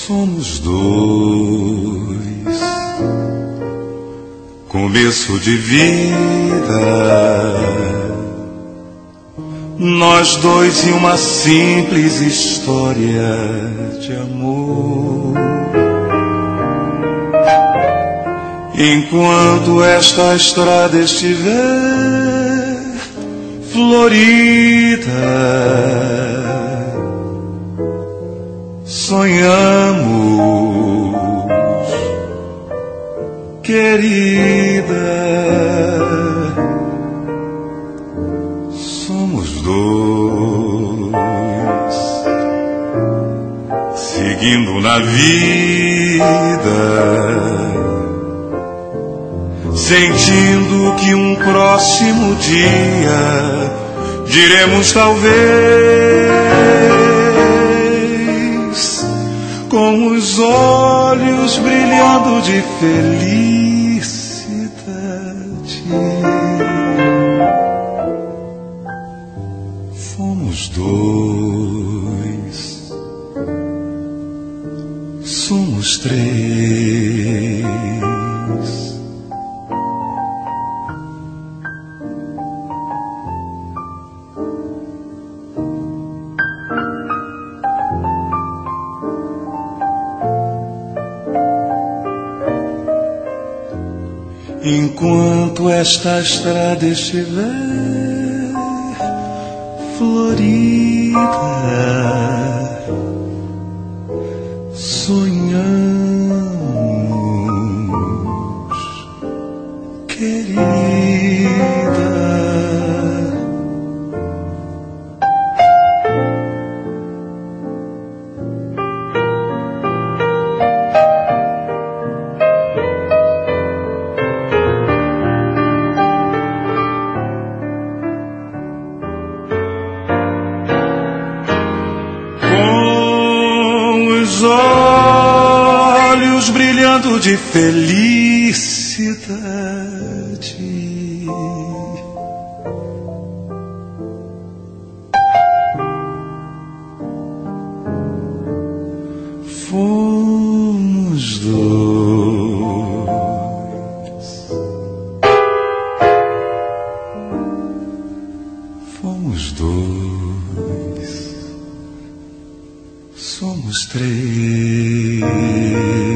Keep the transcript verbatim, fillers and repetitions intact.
Somos dois, começo de vida, nós dois em uma simples história de amor. Enquanto esta estrada estiver florida, sonhamos, querida. Somos dois, seguindo na vida, sentindo que um próximo dia diremos talvez, com os olhos brilhando de felicidade. Fomos dois, somos três. Enquanto esta estrada estiver florida, sonhamos, querida. Olhos brilhando de felicidade, fomos dois, fomos dois, somos três.